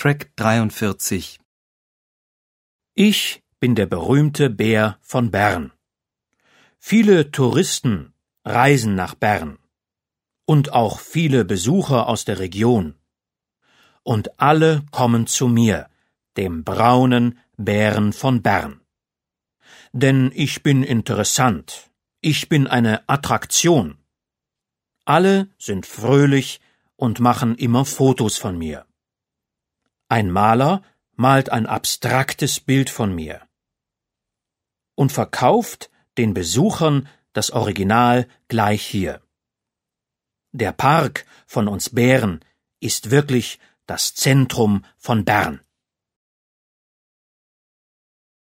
Track 43. Ich bin der berühmte Bär von Bern. Viele Touristen reisen nach Bern und auch viele Besucher aus der Region. Und alle kommen zu mir, dem braunen Bären von Bern. Denn ich bin interessant, ich bin eine Attraktion. Alle sind fröhlich und machen immer Fotos von mir. Ein Maler malt ein abstraktes Bild von mir und verkauft den Besuchern das Original gleich hier. Der Park von uns Bären ist wirklich das Zentrum von Bern.